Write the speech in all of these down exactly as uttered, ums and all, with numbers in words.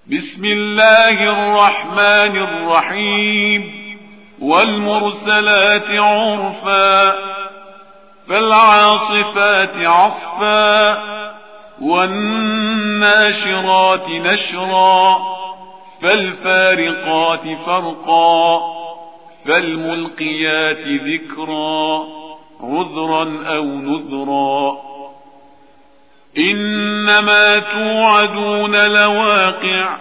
بسم الله الرحمن الرحيم والمرسلات عرفا فالعاصفات عصفا والناشرات نشرا فالفارقات فرقا فالملقيات ذكرا عذرا أو نذرا إنما توعدون لواقع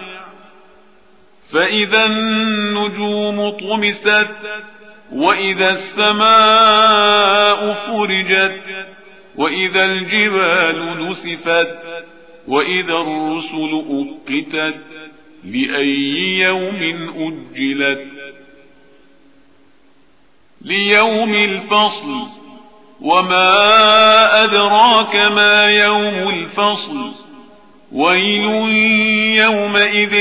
فإذا النجوم طمست وإذا السماء فرجت وإذا الجبال نسفت وإذا الرسل أقتت لأي يوم أجلت ليوم الفصل وما أدراك ما يوم الفصل ويل يومئذ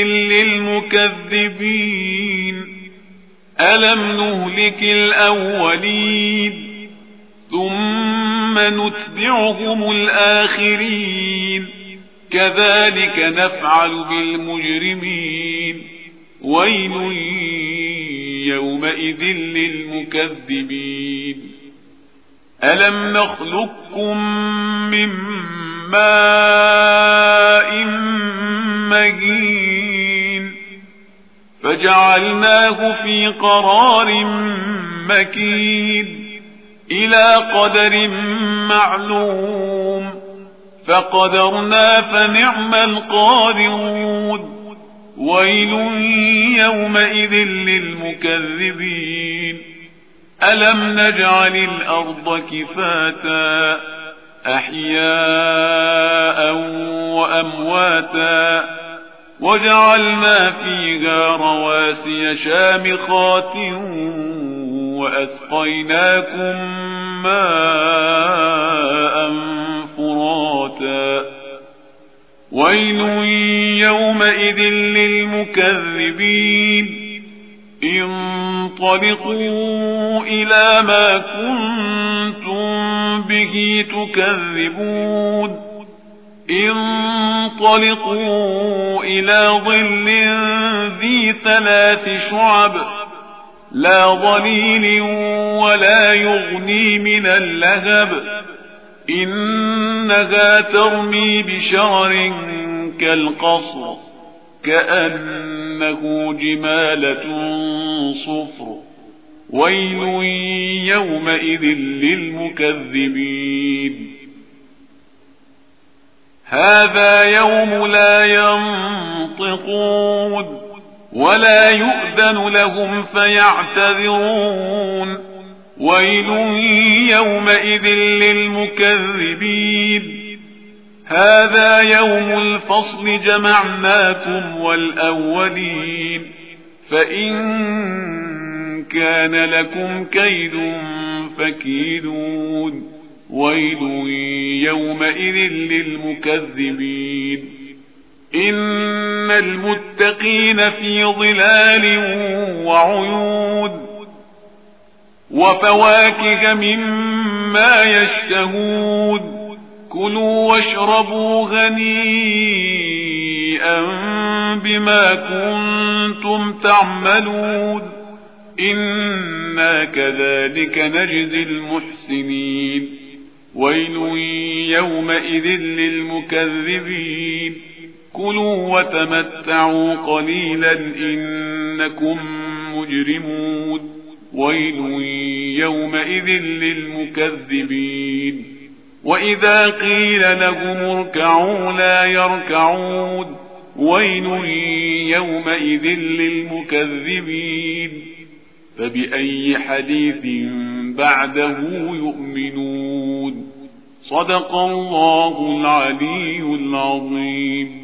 للمكذبين ألم نهلك الأولين ثم نتبعهم الآخرين كذلك نفعل بالمجرمين ويل يومئذ للمكذبين ألم نخلقكم من ماء مهين فجعلناه في قرار مكين إلى قدر معلوم فقدرنا فنعم القادرون ويل يومئذ للمكذبين ألم نجعل الأرض كفاتا أحياء وأمواتا وجعلنا فيها رواسي شامخات وأسقيناكم ماء فراتا ويل يومئذ للمكذبين انطلقوا إلى ما كنتم به تكذبون انطلقوا إلى ظل ذي ثلاث شعب لا ظليل ولا يغني من اللهب إنها ترمي بشرر كالقصر كأنه جمالة صفر ويل يومئذ للمكذبين هذا يوم لا ينطقون ولا يؤذن لهم فيعتذرون ويل يومئذ للمكذبين هذا يوم الفصل جمعناكم والأولين فإن كان لكم كيد فكيدون ويل يومئذ للمكذبين إن المتقين في ظلال وعيون وفواكه مما يشتهون كلوا واشربوا هنيئا بما كنتم تعملون إنا كذلك نجزي المحسنين ويل يومئذ للمكذبين كلوا وتمتعوا قليلا إنكم مجرمون ويل يومئذ للمكذبين وإذا قيل لهم اركعوا لا يركعون ويل يومئذ للمكذبين فبأي حديث بعده يؤمنون صدق الله العلي العظيم.